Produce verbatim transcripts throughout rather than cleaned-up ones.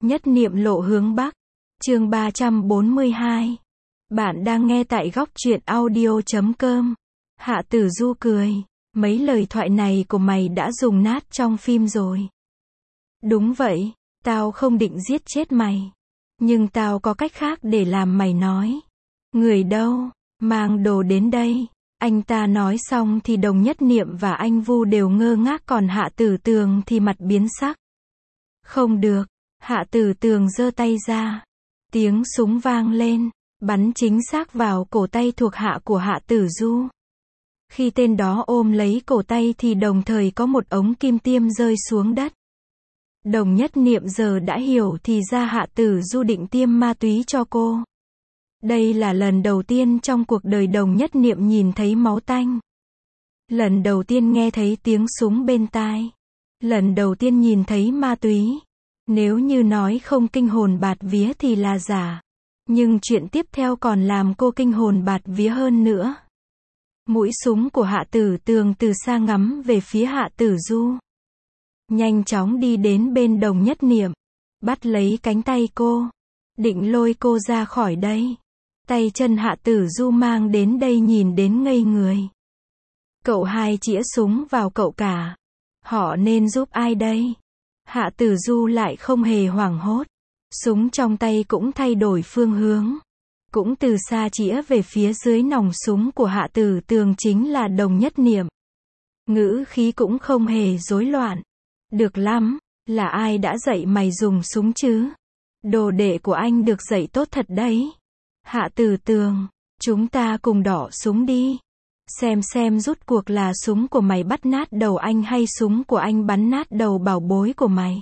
Nhất niệm lộ hướng Bắc. Chương ba trăm bốn mươi hai. Bạn đang nghe tại góc truyện audio chấm com. Hạ Tử Du cười. Mấy lời thoại này của mày đã dùng nát trong phim rồi. Đúng vậy, tao không định giết chết mày. Nhưng tao có cách khác để làm mày nói. Người đâu? Mang đồ đến đây. Anh ta nói xong thì Đồng Nhất Niệm và anh Vu đều ngơ ngác, còn Hạ Tử Tường thì mặt biến sắc. Không được. Hạ Tử Tường giơ tay ra. Tiếng súng vang lên, bắn chính xác vào cổ tay thuộc hạ của Hạ Tử Du. Khi tên đó ôm lấy cổ tay thì đồng thời có một ống kim tiêm rơi xuống đất. Đồng Nhất Niệm giờ đã hiểu thì ra Hạ Tử Du định tiêm ma túy cho cô. Đây là lần đầu tiên trong cuộc đời Đồng Nhất Niệm nhìn thấy máu tanh. Lần đầu tiên nghe thấy tiếng súng bên tai. Lần đầu tiên nhìn thấy ma túy. Nếu như nói không kinh hồn bạt vía thì là giả. Nhưng chuyện tiếp theo còn làm cô kinh hồn bạt vía hơn nữa. Mũi súng của Hạ Tử Tường từ xa ngắm về phía Hạ Tử Du. Nhanh chóng đi đến bên Đồng Nhất Niệm. Bắt lấy cánh tay cô. Định lôi cô ra khỏi đây. Tay chân Hạ Tử Du mang đến đây nhìn đến ngây người. Cậu hai chĩa súng vào cậu cả. Họ nên giúp ai đây? Hạ Tử Du lại không hề hoảng hốt. Súng trong tay cũng thay đổi phương hướng. Cũng từ xa chĩa về phía dưới nòng súng của Hạ Tử Tường chính là Đồng Nhất Niệm. Ngữ khí cũng không hề rối loạn. Được lắm, là ai đã dạy mày dùng súng chứ? Đồ đệ của anh được dạy tốt thật đấy. Hạ Tử Tường, chúng ta cùng đỏ súng đi. Xem xem rút cuộc là súng của mày bắt nát đầu anh hay súng của anh bắn nát đầu bảo bối của mày.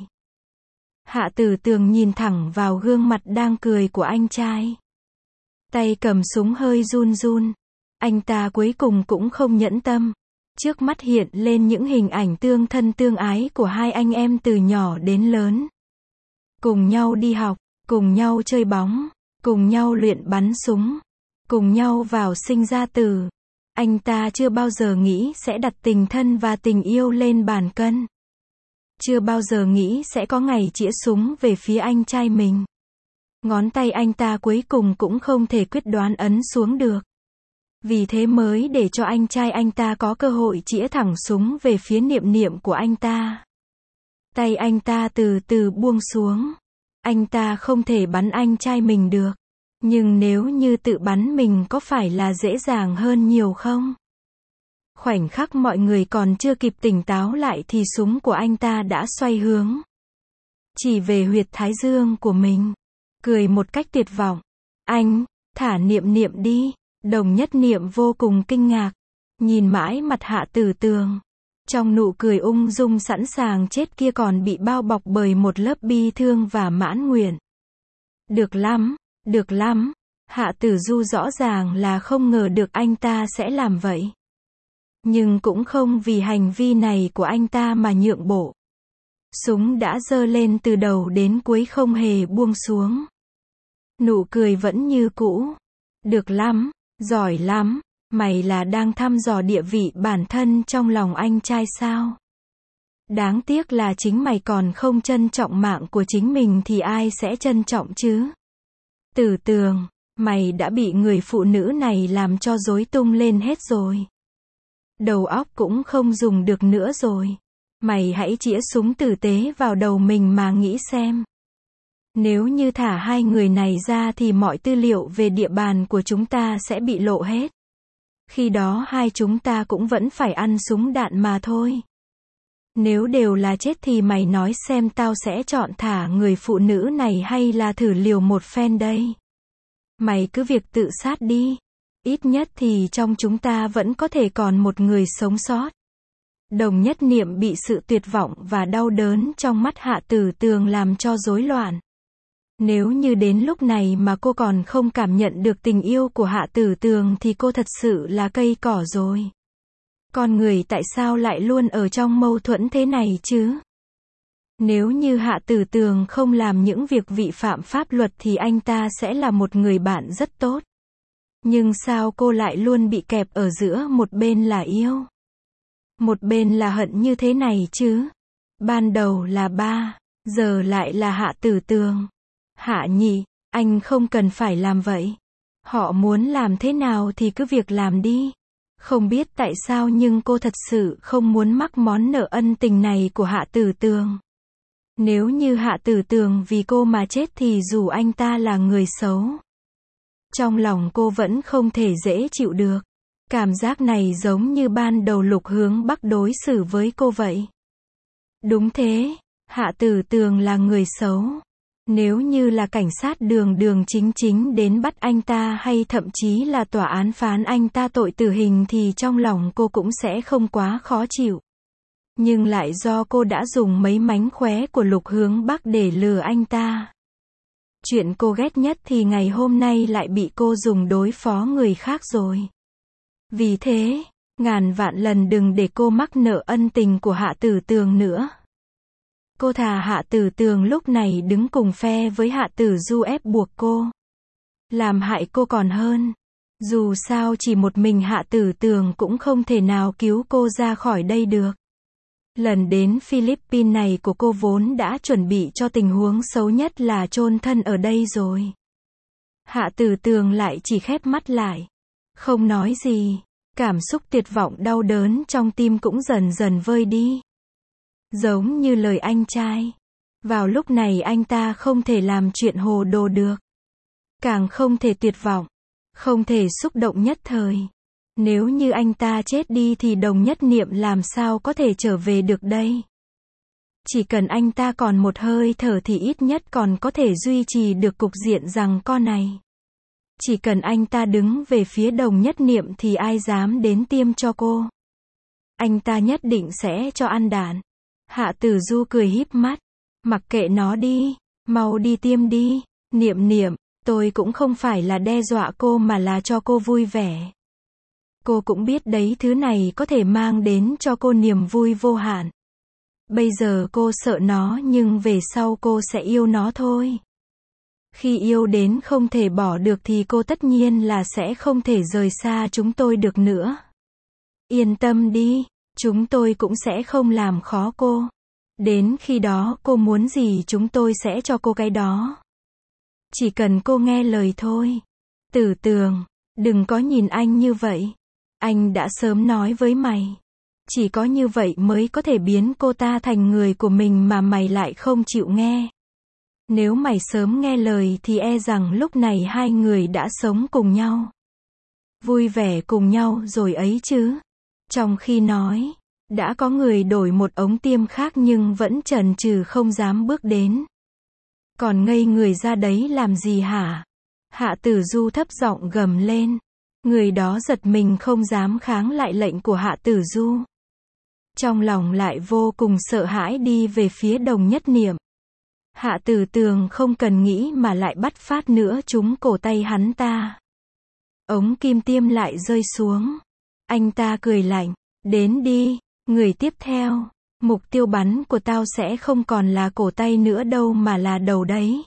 Hạ Tử Tường nhìn thẳng vào gương mặt đang cười của anh trai. Tay cầm súng hơi run run. Anh ta cuối cùng cũng không nhẫn tâm. Trước mắt hiện lên những hình ảnh tương thân tương ái của hai anh em từ nhỏ đến lớn. Cùng nhau đi học, cùng nhau chơi bóng, cùng nhau luyện bắn súng, cùng nhau vào sinh ra tử. Anh ta chưa bao giờ nghĩ sẽ đặt tình thân và tình yêu lên bàn cân. Chưa bao giờ nghĩ sẽ có ngày chĩa súng về phía anh trai mình. Ngón tay anh ta cuối cùng cũng không thể quyết đoán ấn xuống được. Vì thế mới để cho anh trai anh ta có cơ hội chĩa thẳng súng về phía Niệm Niệm của anh ta. Tay anh ta từ từ buông xuống. Anh ta không thể bắn anh trai mình được. Nhưng nếu như tự bắn mình có phải là dễ dàng hơn nhiều không? Khoảnh khắc mọi người còn chưa kịp tỉnh táo lại thì súng của anh ta đã xoay hướng. Chỉ về huyệt thái dương của mình. Cười một cách tuyệt vọng. Anh, thả Niệm Niệm đi. Đồng Nhất Niệm vô cùng kinh ngạc. Nhìn mãi mặt Hạ Tử Tường. Trong nụ cười ung dung sẵn sàng chết kia còn bị bao bọc bởi một lớp bi thương và mãn nguyện. Được lắm, được lắm. Hạ Tử Du rõ ràng là không ngờ được anh ta sẽ làm vậy. Nhưng cũng không vì hành vi này của anh ta mà nhượng bộ. Súng đã giơ lên từ đầu đến cuối không hề buông xuống. Nụ cười vẫn như cũ. Được lắm, giỏi lắm, mày là đang thăm dò địa vị bản thân trong lòng anh trai sao? Đáng tiếc là chính mày còn không trân trọng mạng của chính mình thì ai sẽ trân trọng chứ? Tử Tường, mày đã bị người phụ nữ này làm cho rối tung lên hết rồi. Đầu óc cũng không dùng được nữa rồi. Mày hãy chĩa súng tử tế vào đầu mình mà nghĩ xem. Nếu như thả hai người này ra thì mọi tư liệu về địa bàn của chúng ta sẽ bị lộ hết. Khi đó hai chúng ta cũng vẫn phải ăn súng đạn mà thôi. Nếu đều là chết thì mày nói xem tao sẽ chọn thả người phụ nữ này hay là thử liều một phen đây. Mày cứ việc tự sát đi. Ít nhất thì trong chúng ta vẫn có thể còn một người sống sót. Đồng Nhất Niệm bị sự tuyệt vọng và đau đớn trong mắt Hạ Tử Tường làm cho rối loạn. Nếu như đến lúc này mà cô còn không cảm nhận được tình yêu của Hạ Tử Tường thì cô thật sự là cây cỏ rồi. Con người tại sao lại luôn ở trong mâu thuẫn thế này chứ? Nếu như Hạ Tử Tường không làm những việc vi phạm pháp luật thì anh ta sẽ là một người bạn rất tốt. Nhưng sao cô lại luôn bị kẹp ở giữa một bên là yêu, một bên là hận như thế này chứ? Ban đầu là ba, Giờ lại là Hạ Tử Tường. Hạ nhị, anh không cần phải làm vậy. Họ muốn làm thế nào thì cứ việc làm đi. Không biết tại sao nhưng cô thật sự không muốn mắc món nợ ân tình này của Hạ Tử Tường. Nếu như Hạ Tử Tường vì cô mà chết thì dù anh ta là người xấu, trong lòng cô vẫn không thể dễ chịu được. Cảm giác này giống như ban đầu Lục Hướng Bắc đối xử với cô vậy. Đúng thế, Hạ Tử Tường là người xấu. Nếu như là cảnh sát đường đường chính chính đến bắt anh ta hay thậm chí là tòa án phán anh ta tội tử hình thì trong lòng cô cũng sẽ không quá khó chịu. Nhưng lại do cô đã dùng mấy mánh khóe của Lục Hướng Bắc để lừa anh ta. Chuyện cô ghét nhất thì ngày hôm nay lại bị cô dùng đối phó người khác rồi. Vì thế, ngàn vạn lần đừng để cô mắc nợ ân tình của Hạ Tử Tường nữa. Cô thà Hạ Tử Tường lúc này đứng cùng phe với Hạ Tử Du ép buộc cô, làm hại cô còn hơn. Dù sao chỉ một mình Hạ Tử Tường cũng không thể nào cứu cô ra khỏi đây được. Lần đến Philippines này của cô vốn đã chuẩn bị cho tình huống xấu nhất là chôn thân ở đây rồi. Hạ Tử Tường lại chỉ khép mắt lại, không nói gì. Cảm xúc tuyệt vọng đau đớn trong tim cũng dần dần vơi đi. Giống như lời anh trai. Vào lúc này anh ta không thể làm chuyện hồ đồ được. Càng không thể tuyệt vọng. Không thể xúc động nhất thời. Nếu như anh ta chết đi thì Đồng Nhất Niệm làm sao có thể trở về được đây. Chỉ cần anh ta còn một hơi thở thì ít nhất còn có thể duy trì được cục diện giằng co này. Chỉ cần anh ta đứng về phía Đồng Nhất Niệm thì ai dám đến tiêm cho cô. Anh ta nhất định sẽ cho ăn đạn. Hạ Tử Du cười híp mắt. Mặc kệ nó đi, mau đi tiêm đi. Niệm Niệm, tôi cũng không phải là đe dọa cô mà là cho cô vui vẻ. Cô cũng biết đấy, thứ này có thể mang đến cho cô niềm vui vô hạn. Bây giờ cô sợ nó nhưng về sau cô sẽ yêu nó thôi. Khi yêu đến không thể bỏ được thì cô tất nhiên là sẽ không thể rời xa chúng tôi được nữa. Yên tâm đi, chúng tôi cũng sẽ không làm khó cô. Đến khi đó cô muốn gì chúng tôi sẽ cho cô cái đó. Chỉ cần cô nghe lời thôi. Tử Tường, đừng có nhìn anh như vậy. Anh đã sớm nói với mày. Chỉ có như vậy mới có thể biến cô ta thành người của mình mà mày lại không chịu nghe. Nếu mày sớm nghe lời thì e rằng lúc này hai người đã sống cùng nhau. Vui vẻ cùng nhau rồi ấy chứ. Trong khi nói, đã có người đổi một ống tiêm khác nhưng vẫn chần chừ không dám bước đến. Còn ngây người ra đấy làm gì hả? Hạ Tử Du thấp giọng gầm lên. Người đó giật mình không dám kháng lại lệnh của Hạ Tử Du. Trong lòng lại vô cùng sợ hãi đi về phía Đồng Nhất Niệm. Hạ Tử Tường không cần nghĩ mà lại bắt phát nữa trúng cổ tay hắn ta. Ống kim tiêm lại rơi xuống. Anh ta cười lạnh. Đến đi, người tiếp theo. Mục tiêu bắn của tao sẽ không còn là cổ tay nữa đâu mà là đầu đấy.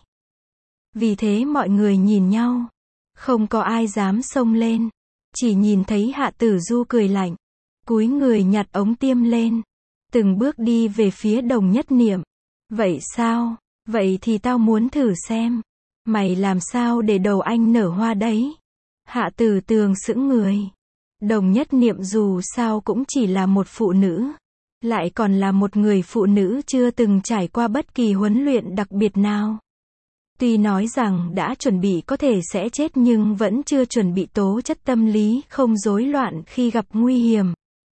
Vì thế mọi người nhìn nhau. Không có ai dám xông lên. Chỉ nhìn thấy Hạ Tử Du cười lạnh. Cúi người nhặt ống tiêm lên. Từng bước đi về phía Đồng Nhất Niệm. Vậy sao? Vậy thì tao muốn thử xem. Mày làm sao để đầu anh nở hoa đấy? Hạ Tử Tường sững người. Đồng Nhất Niệm dù sao cũng chỉ là một phụ nữ. Lại còn là một người phụ nữ chưa từng trải qua bất kỳ huấn luyện đặc biệt nào. Tuy nói rằng đã chuẩn bị có thể sẽ chết nhưng vẫn chưa chuẩn bị tố chất tâm lý không rối loạn khi gặp nguy hiểm.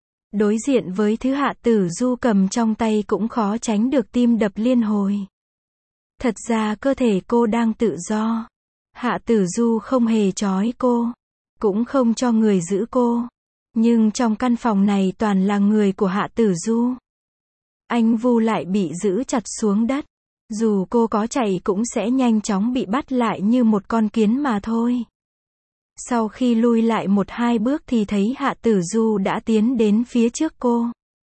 Đối diện với thứ Hạ Tử Du cầm trong tay cũng khó tránh được tim đập liên hồi. Thật ra cơ thể cô đang tự do. Hạ Tử Du không hề trói cô. Cũng không cho người giữ cô. Nhưng trong căn phòng này toàn là người của Hạ Tử Du. Anh Vu lại bị giữ chặt xuống đất. Dù cô có chạy cũng sẽ nhanh chóng bị bắt lại như một con kiến mà thôi. Sau khi lui lại một hai bước thì thấy Hạ Tử Du đã tiến đến phía trước cô.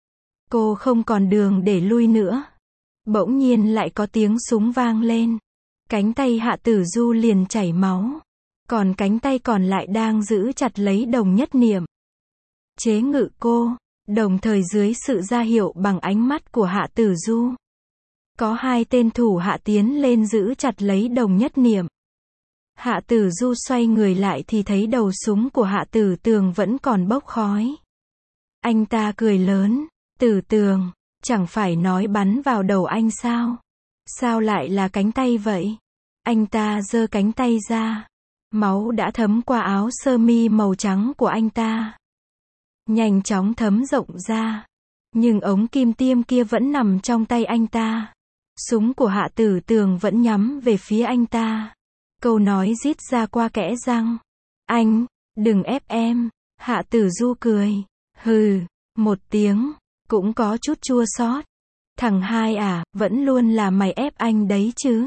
Cô không còn đường để lui nữa. Bỗng nhiên lại có tiếng súng vang lên. Cánh tay Hạ Tử Du liền chảy máu. Còn cánh tay còn lại đang giữ chặt lấy Đồng Nhất Niệm. Chế ngự cô, đồng thời dưới sự ra hiệu bằng ánh mắt của Hạ Tử Du. Có hai tên thủ hạ tiến lên giữ chặt lấy Đồng Nhất Niệm. Hạ Tử Du xoay người lại thì thấy đầu súng của Hạ Tử Tường vẫn còn bốc khói. Anh ta cười lớn, Tử Tường, chẳng phải nói bắn vào đầu anh sao? Sao lại là cánh tay vậy? Anh ta giơ cánh tay ra. Máu đã thấm qua áo sơ mi màu trắng của anh ta. Nhanh chóng thấm rộng ra. Nhưng ống kim tiêm kia vẫn nằm trong tay anh ta. Súng của Hạ Tử Tường vẫn nhắm về phía anh ta. Câu nói rít ra qua kẽ răng. Anh, đừng ép em. Hạ Tử Du cười. Hừ, một tiếng, cũng có chút chua xót. Thằng hai à, vẫn luôn là mày ép anh đấy chứ.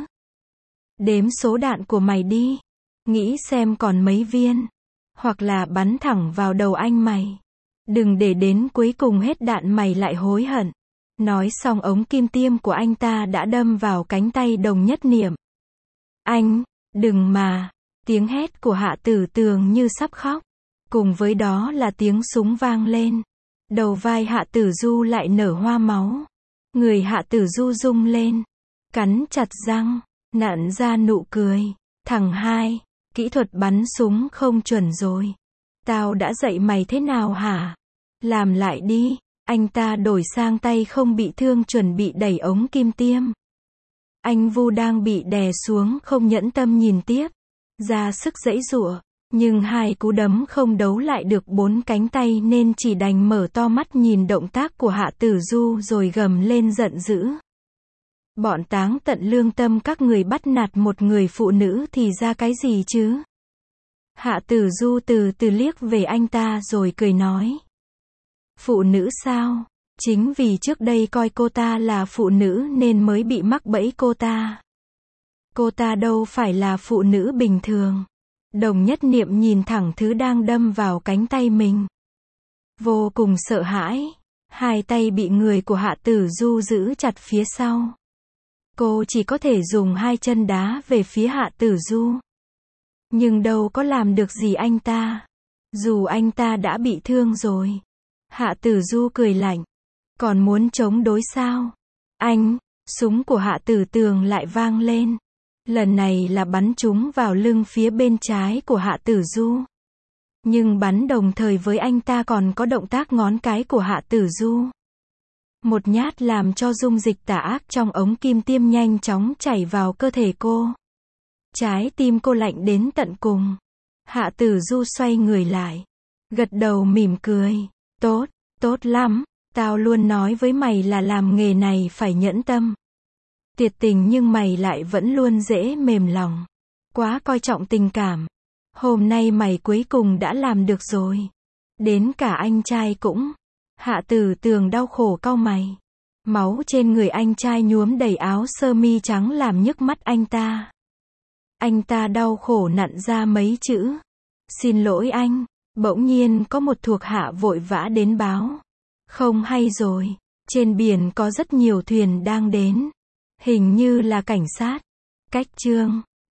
Đếm số đạn của mày đi. Nghĩ xem còn mấy viên. Hoặc là bắn thẳng vào đầu anh mày. Đừng để đến cuối cùng hết đạn mày lại hối hận. Nói xong ống kim tiêm của anh ta đã đâm vào cánh tay Đồng Nhất Niệm. Anh, đừng mà. Tiếng hét của Hạ Tử Tường như sắp khóc. Cùng với đó là tiếng súng vang lên. Đầu vai Hạ Tử Du lại nở hoa máu. Người Hạ Tử Du rung lên. Cắn chặt răng. Nặn ra nụ cười. Thằng hai, kỹ thuật bắn súng không chuẩn rồi. Tao đã dạy mày thế nào hả? Làm lại đi. Anh ta đổi sang tay không bị thương chuẩn bị đẩy ống kim tiêm. Anh Vu đang bị đè xuống không nhẫn tâm nhìn tiếp. Ra sức giãy giụa. Nhưng hai cú đấm không đấu lại được bốn cánh tay nên chỉ đành mở to mắt nhìn động tác của Hạ Tử Du rồi gầm lên giận dữ. Bọn táng tận lương tâm các người bắt nạt một người phụ nữ thì ra cái gì chứ? Hạ Tử Du từ từ liếc về anh ta rồi cười nói. Phụ nữ sao? Chính vì trước đây coi cô ta là phụ nữ nên mới bị mắc bẫy cô ta. Cô ta đâu phải là phụ nữ bình thường. Đồng Nhất Niệm nhìn thẳng thứ đang đâm vào cánh tay mình. Vô cùng sợ hãi. Hai tay bị người của Hạ Tử Du giữ chặt phía sau. Cô chỉ có thể dùng hai chân đá về phía Hạ Tử Du. Nhưng đâu có làm được gì anh ta. Dù anh ta đã bị thương rồi. Hạ Tử Du cười lạnh. Còn muốn chống đối sao? Anh, súng của Hạ Tử Tường lại vang lên. Lần này là bắn trúng vào lưng phía bên trái của Hạ Tử Du. Nhưng bắn đồng thời với anh ta còn có động tác ngón cái của Hạ Tử Du. Một nhát làm cho dung dịch tà ác trong ống kim tiêm nhanh chóng chảy vào cơ thể cô. Trái tim cô lạnh đến tận cùng. Hạ Tử Du xoay người lại. Gật đầu mỉm cười. Tốt, tốt lắm. Tao luôn nói với mày là làm nghề này phải nhẫn tâm. Tuyệt tình nhưng mày lại vẫn luôn dễ mềm lòng. Quá coi trọng tình cảm. Hôm nay mày cuối cùng đã làm được rồi. Đến cả anh trai cũng. Hạ Tử Tường đau khổ cau mày. Máu trên người anh trai nhuốm đầy áo sơ mi trắng làm nhức mắt anh ta. Anh ta đau khổ nặn ra mấy chữ. Xin lỗi anh. Bỗng nhiên có một thuộc hạ vội vã đến báo. Không hay rồi. Trên biển có rất nhiều thuyền đang đến. Hình như là cảnh sát. Cách chương